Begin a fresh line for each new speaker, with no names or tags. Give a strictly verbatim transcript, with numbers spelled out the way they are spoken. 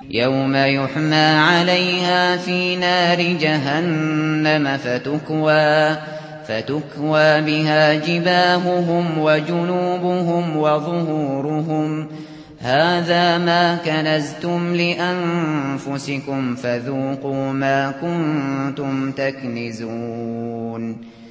يوم يحمى عليها في نار جهنم فتكوى, فتكوى بها جباههم وجنوبهم وظهورهم هذا ما كنزتم لأنفسكم فذوقوا ما كنتم تكنزون